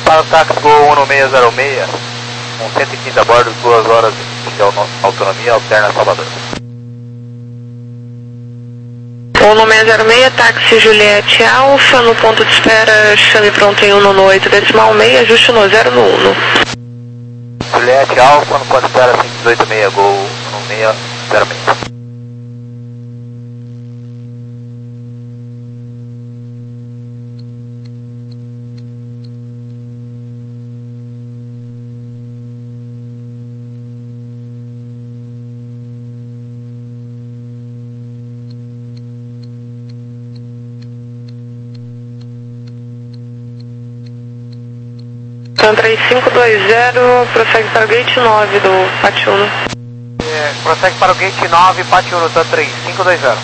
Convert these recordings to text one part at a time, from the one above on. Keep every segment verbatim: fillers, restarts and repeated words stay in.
para o táxi Gol um seis zero seis, com cento e quinze a bordo, duas horas de autonomia, alterna Salvador. um seis zero seis, táxi Juliette Alfa, no ponto de espera, chame pronto em um no oito decimal seis, ajuste no zero no um. Juliette Alfa, no ponto de espera cinco dezoito seis, Gol um seis zero seis. três cinco dois zero, prossegue para o gate nove do Patiuno. É, prossegue para o gate nove, Patiuno, tá três cinco dois zero.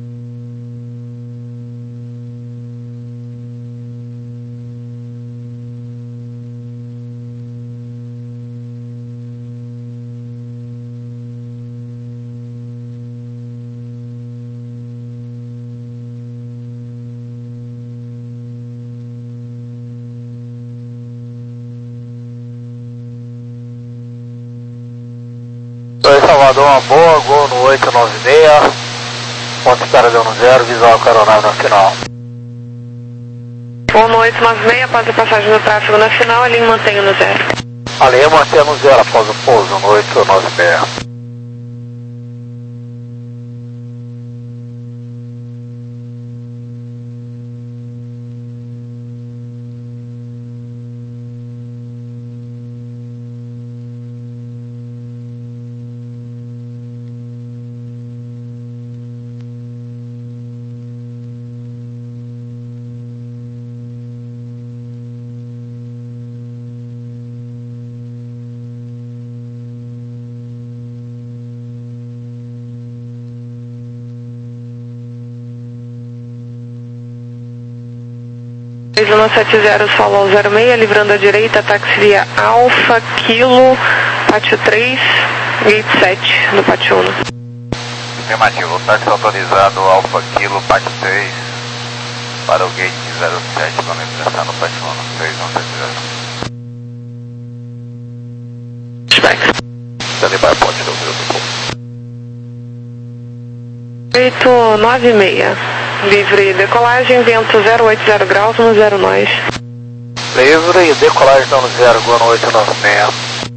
Salvador, uma boa, Gol no oito nove seis, ponto de espera deu no zero, visual Caronave nacional. Gol no oito nove seis, após a passagem do tráfego nacional, a linha mantém no zero. A linha mantém no zero após o pouso no oito nove seis. três um sete zero, solo zero seis, livrando à direita, táxi via Alfa, Kilo, Pátio três, Gate sete, do Patiuno. Afirmativo, táxi autorizado, Alfa, Kilo, Pátio três, para o Gate zero sete, vamos ingressar no Patiuno, três um sete zero. Spec. Standing by, ponte do Rio do Povo. oito nove seis, livre decolagem, vento zero oito zero graus no zero nós. Livre, decolagem no zero, Gol no oito nove seis.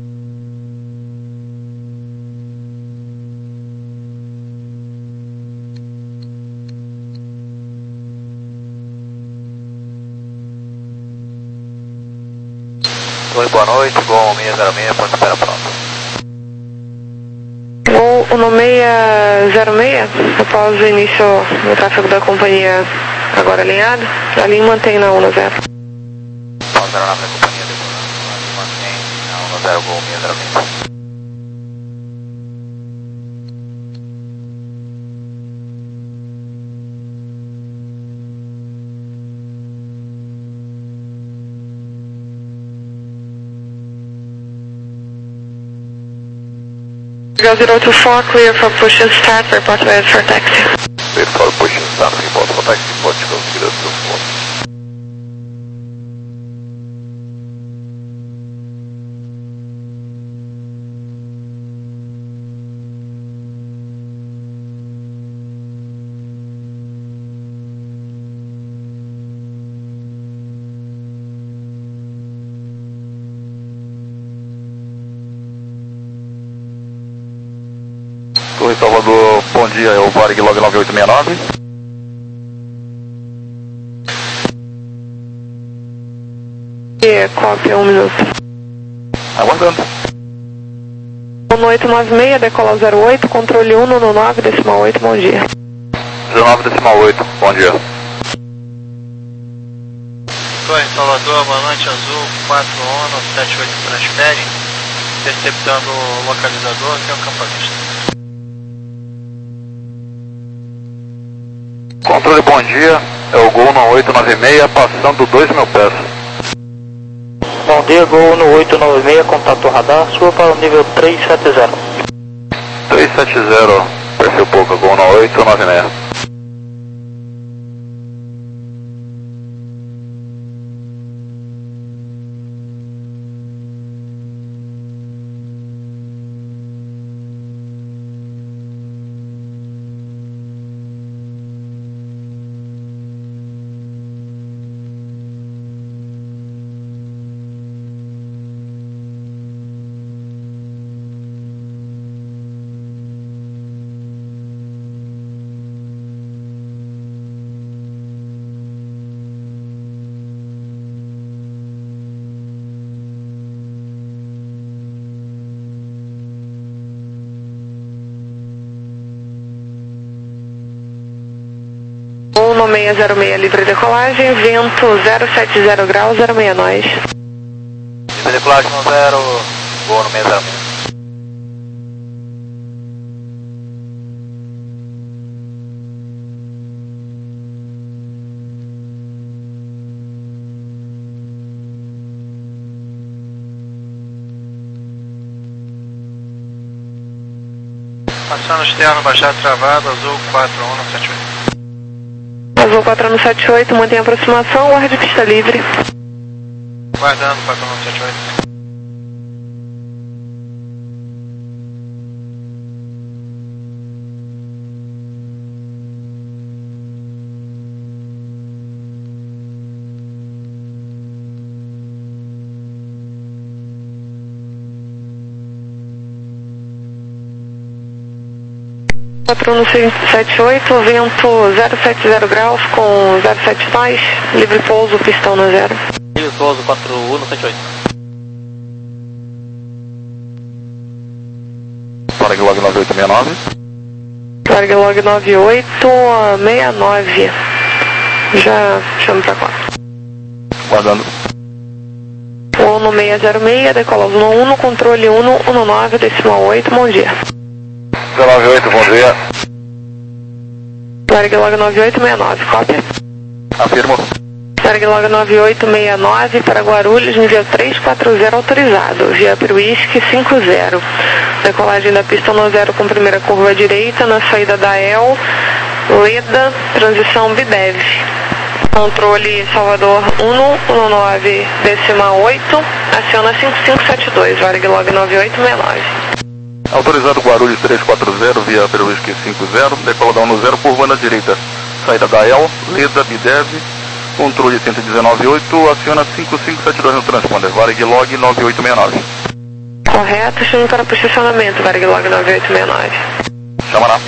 Oi, boa noite, Gol um seis zero seis, ponto de espera pronto. Gol um seis zero seis, após o início do tráfego da companhia agora alinhado, a linha mantém na um no zero. Após a aeronave da companhia decolando, a linha mantém na um no zero, Gol um seis zero seis. Go zero two four, clear for push and start, report where for taxi. Clear for push and start, report for taxi, Portugal zero two four. Torre Salvador, bom dia, é o Varig Log nove oito seis nove. E cópia, um minuto. Aguardando. um oito nove seis, decola zero oito, controle um no nove decimal oito, bom dia. dezenove decimal oito, bom dia. Torre Salvador, boa noite, azul, quatro ONU, sete oito transfere, interceptando o localizador, que é o campanista. Controle, bom dia, é o Gol no oito nove seis, passando dois mil pés. Bom dia, Gol no oito nove seis, contato radar, sua para o nível três sete zero. três sete zero, perfil pouca, Gol no oito nove seis. no seis zero seis, livre decolagem, vento zero sete zero graus, zero seis nós. Livre decolagem no zero, voo no seis zero seis. Passando externo, baixado travado, azul quatro um sete oito. Azul quatro um sete oito, mantém a aproximação, guarde pista livre. Guardando quatro um sete oito. quatro um sete oito, vento zero sete zero graus com zero sete nós, livre pouso, pistão no zero. Livre pouso quatro um sete oito. Varg Log nove oito seis nove. Varg Log nove oito seis nove. Já chamo pra cá. Guardando. Uno seis zero seis, decola Uno um, controle Uno um nove, decimal oito, bom dia. zero nove oito, bom dia. Varg Log nove oito seis nove, cópia. Afirmo. Varg Log nove oito seis nove para Guarulhos, nível três quatro zero autorizado, via Peruísque cinco zero. Decolagem da pista no zero com primeira curva à direita, na saída da E L, Leda, transição Bidev. Controle Salvador um um nove, decimal oito, aciona cinco cinco sete dois, Varg Log nove oito seis nove. Autorizado Guarulhos três quatro zero, via Peruísque cinco zero, decoladão no zero, curva na direita. Saída da E L, Leda, Bidev, controle cento e dezenove oito, aciona cinco cinco sete dois no transponder, Varg Log nove oito seis nove. Correto, chame para posicionamento, Varg Log nove oito seis nove. Chamará.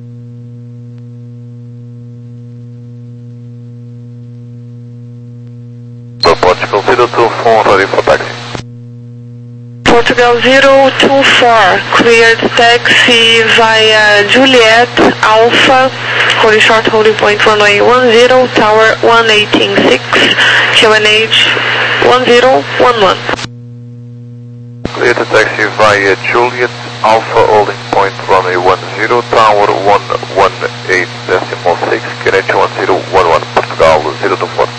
Portugal zero two four, ready for taxi. Portugal zero two four, cleared taxi via Juliet Alpha, holding short holding point runway one zero, tower one eighteen six, Q N H one zero one one. Cleared taxi via Juliet Alpha, holding point runway one zero, tower one one eight decimal six, Q N H one zero one one, Portugal zero two four.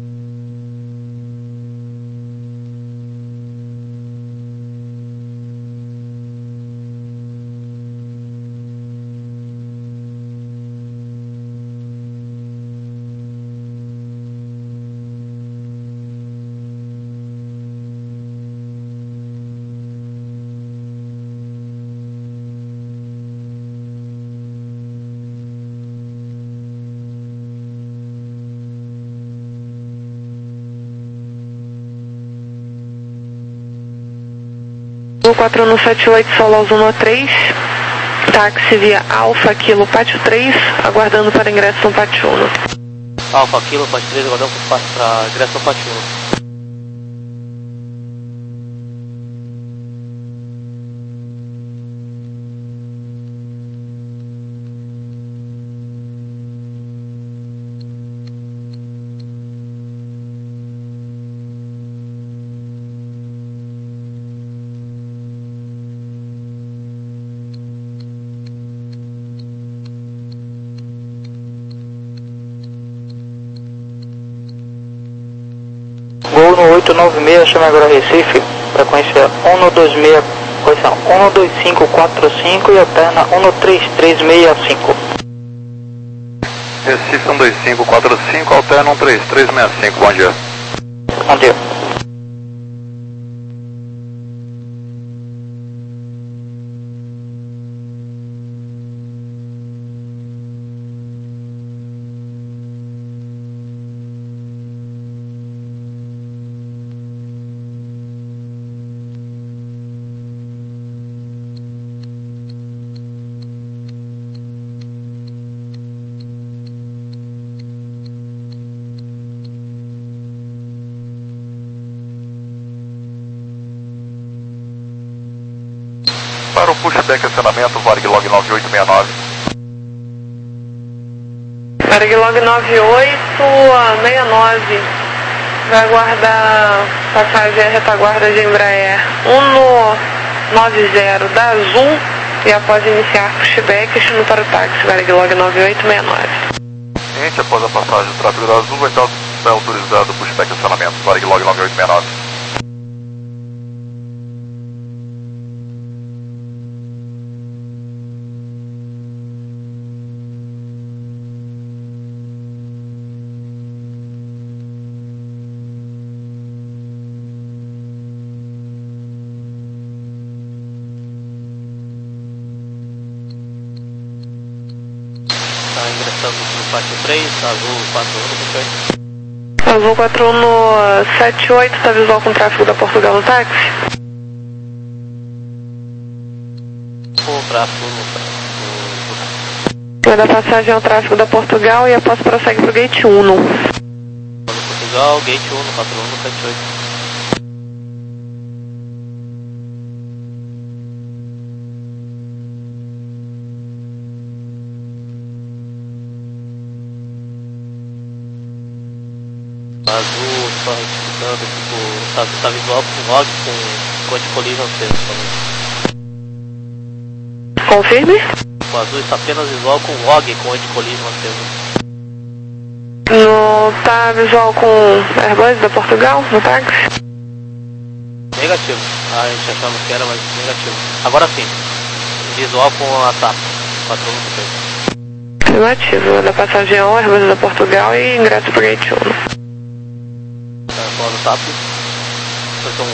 quatro um sete oito, Solo Zona três, táxi via Alfa Kilo Pátio três, aguardando para ingresso no Pátio um. Alfa Kilo Pátio três, aguardando para ingresso no Pátio um. Voo no oito nove seis, chama agora Recife, frequência um dois seis, correção, um dois cinco quatro cinco e alterna um três três seis cinco. Recife um dois cinco quatro cinco, alterna um três três seis cinco, bom dia. Bom dia. Para o pushback acionamento, Varg Log nove oito seis nove. Varig nove oito seis nove. Vai aguardar passagem retaguarda de Embraer um nove zero da Azul e após iniciar pushback, estimo para o táxi, Varig nove oito seis nove. Gente, após a passagem do tráfego da Azul, vai estar vai autorizado o pushback acionamento, Varig nove oito seis nove. Está ingressando no pátio três, Azul quatro um, Azul quatro um sete oito, está visual com tráfego da Portugal no táxi? O tráfego no, Vai dar passagem ao tráfego da Portugal e após prossegue para o gate um. no Portugal, gate um, quatro um sete oito. Azul, só retificando, tipo, tá, tá visual com log com code collision aceso também. Confirme? O azul está apenas visual com log com anti-collision aceso. No, tá visual com Airbus da Portugal no táxi? Negativo. Ah, a gente achava que era, mas negativo. Agora sim. Visual com a TAP. quatro um seis. Negativo. Vai dar passagem ao Airbus da Portugal e ingresso para o gate um. Fora do TAP. Posição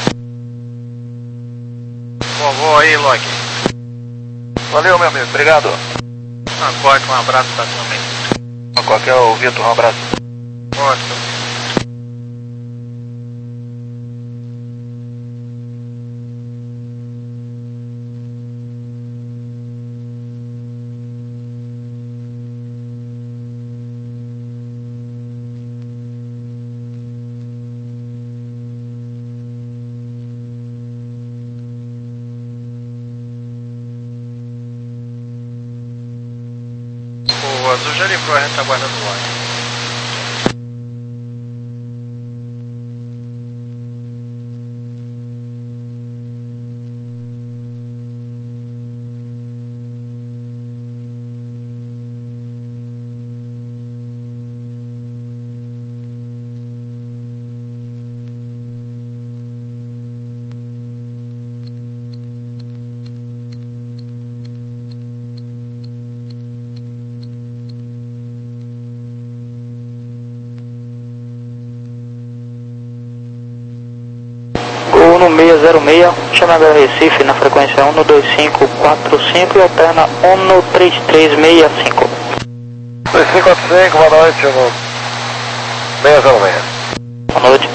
um. Bom, vou aí, Log. Valeu, meu amigo, obrigado. Acorde, um abraço pra também. Qualquer o Vitor, um abraço. Ótimo. O Azul já livrou a retaguarda do ar. seis zero seis, chama agora Recife na frequência um dois cinco quatro cinco e alterna um três três seis cinco. dois cinco quatro cinco, boa noite, seis zero seis. Boa noite.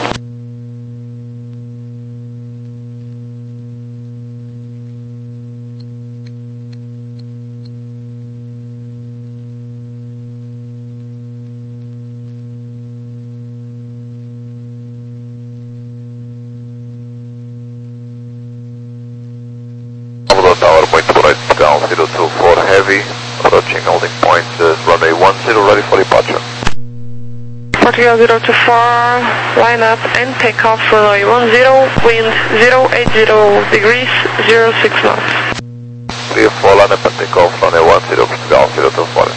Tower, point to right, down zero two four heavy, approaching holding point, uh, runway one zero, ready for departure. Portugal zero two four, line up and take off runway one zero, wind zero eight zero degrees, zero six knots. three four, line up and take off, runway one zero, Portugal zero two four.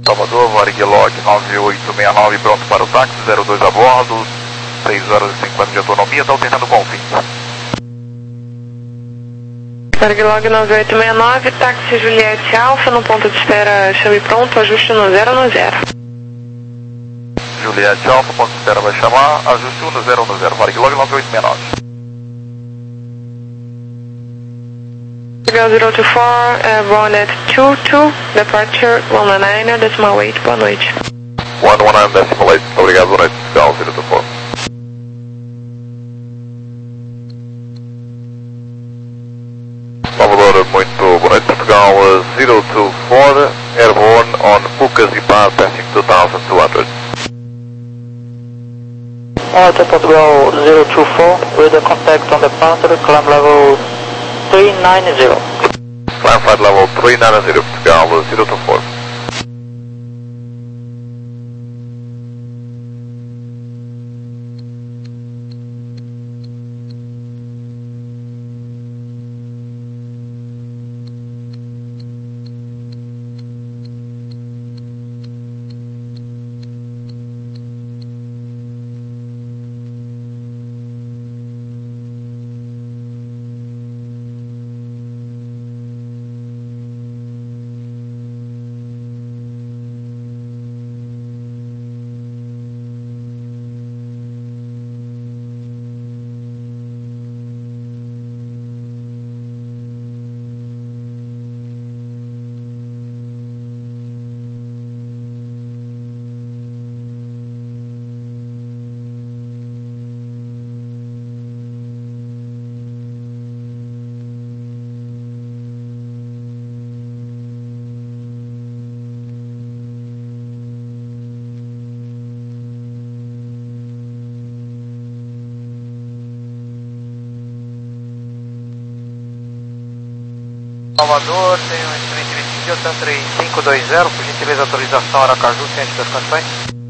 Salvador, Varig Log nove oito seis nove, pronto para o táxi, zero dois a bordo, seis horas e cinquenta de autonomia, está alternando com o fim. Varig Log nove oito seis nove, táxi Juliette Alfa, no ponto de espera, chame pronto, ajuste no zero no zero. Juliette Alfa, ponto de espera vai chamar, ajuste no zero no zero, Varig Log nove oito seis nove. zero two four, uh, Ronet two two, departure one one nine, decimal eight, boa noite. one one nine, decimal eight, obrigado, boa noite, Portugal, zero two four. Salvador, muito boa noite, Portugal, zero two four, airborne on Pucas e Par, passing two thousand two hundred. Alright, Portugal zero two four, with a contact on departure, climb level three nine zero. Climb flight level three nine zero, Portugal, zero two four. Salvador, tenho um instrumento de Delta três cinco dois zero, por gentileza autorização Aracaju, ciente das condições.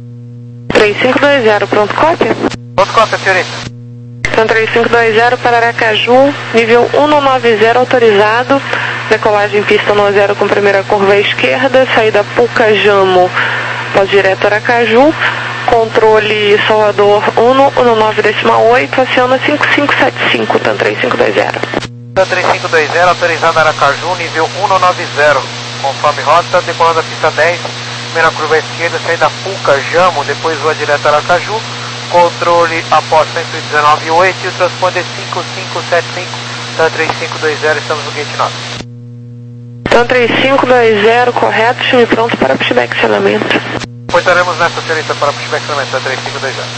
três cinco dois zero, pronto, cópia? Pronto, cópia, senhorita. Então três cinco dois zero para Aracaju, nível um nove zero autorizado, decolagem pista um zero com primeira curva à esquerda, saída Puca Jamo, pós direto Aracaju, controle Salvador um nove decimal oito, aciona cinco cinco sete cinco, então três cinco dois zero. Então três cinco dois zero, autorizado Aracaju, nível um nove zero, conforme rota, decolando a pista dez, primeira curva à esquerda, saída Puca Jamo, depois voa direto Aracaju, controle após cento e dezenove oito e o transponder cinco cinco sete cinco, então três cinco dois zero, estamos no gate nove. Então três cinco dois zero, correto, chame pronto para pushback acionamento. Pois estaremos nessa, senhorita, para pushback acionamento, três cinco dois zero.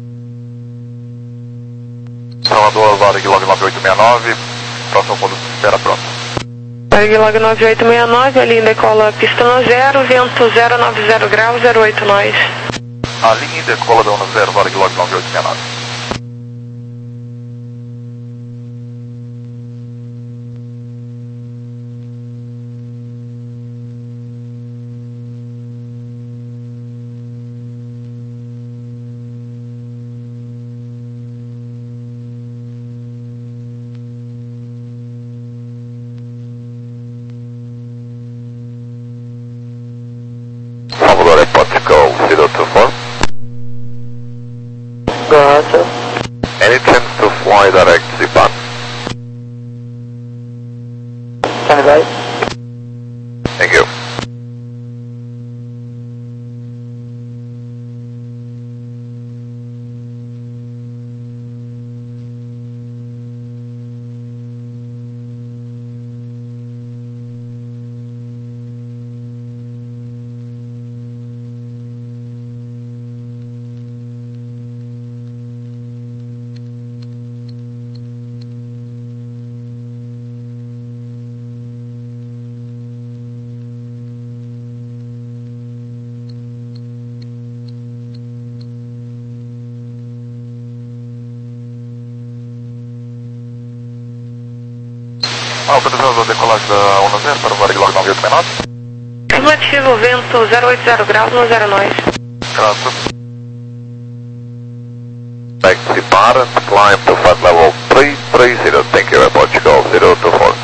Salvador, Varig Log nove oito seis nove, próximo ponto de espera pronto. Varig Log nove oito seis nove, a linha decola pista no zero, vento zero nove zero graus, zero oito nós. A linha decola da um zero, Varig Log nove oito seis nove. Salvador, é Portugal zero two four. Go ahead, sir. Any chance to fly direct Zipan? Stand by. Thank you. Autorizado a decolagem da um zero para o Varig Log nove oito seis nove. Afirmativo, vento zero oito zero graus, no zero nós. Graças. Taxi bar and climb to flight level three three zero. Thank you, Portugal zero two four.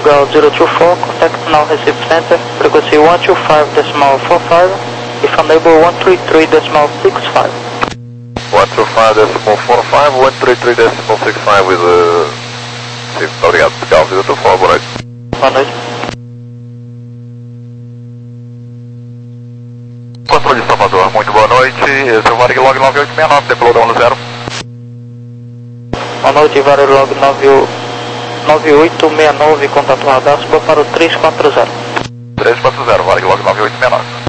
Portugal zero two four, contact now Recife Center, frequency one two five decimal four five, if unable one three three decimal six five. one two five decimal four five, one three three decimal six five with uh... Sim, muito obrigado, Portugal zero two four, boa noite. Boa noite. Controle de Salvador, muito boa noite. Esse é o Varig Log nove oito seis nove, decolou no zero. Boa noite, Varig Log nove oito seis nove, contato radar, suba para o três quatro zero. três quatro zero, Varig Log nove oito seis nove.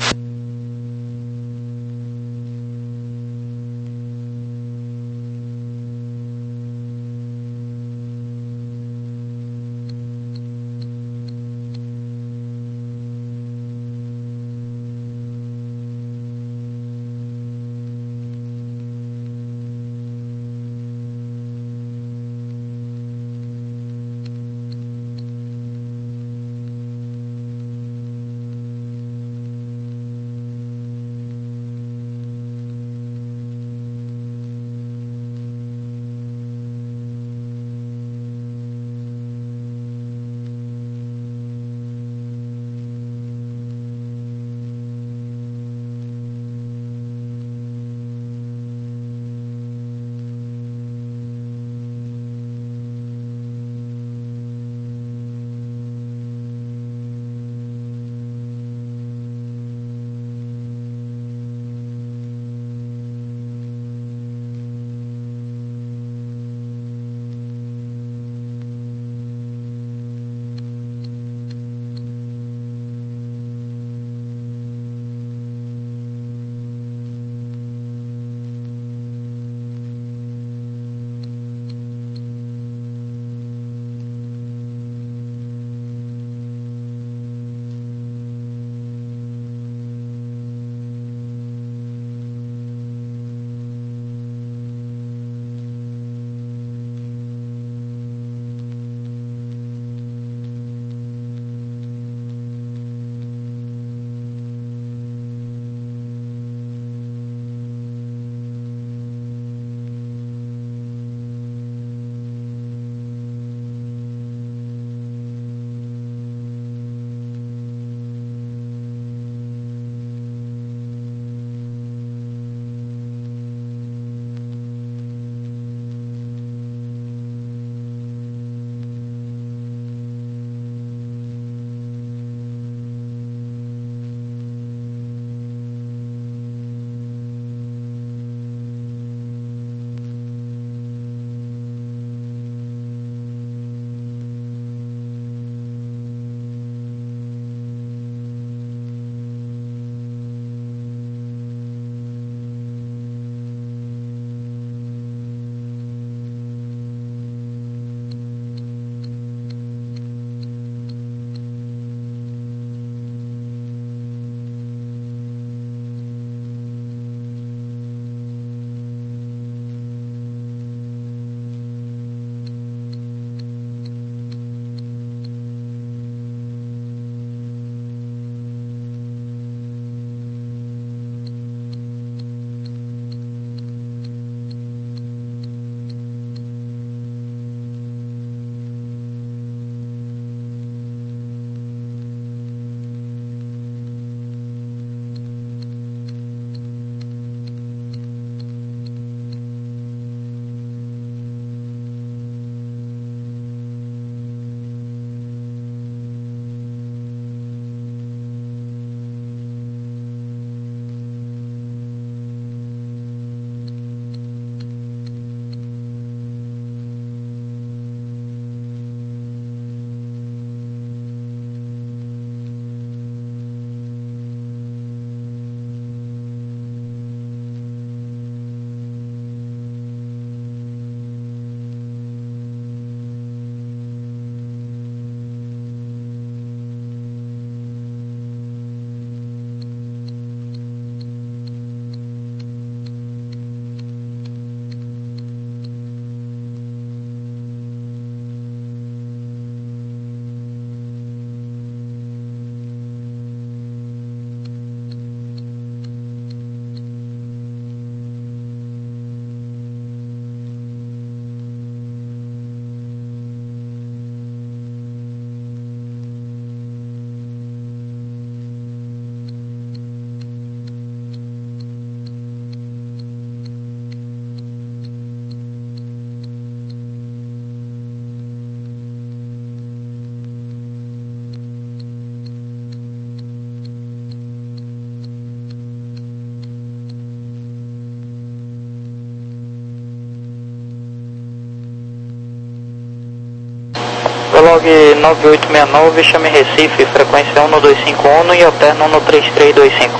log nove oito seis nove, chame Recife, frequência um dois cinco um e alterna um três três dois cinco.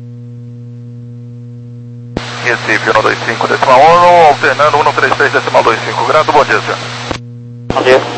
Recife um dois cinco decimal um, alternando um três três decimal dois cinco. Grato, bom dia, senhor. Bom dia.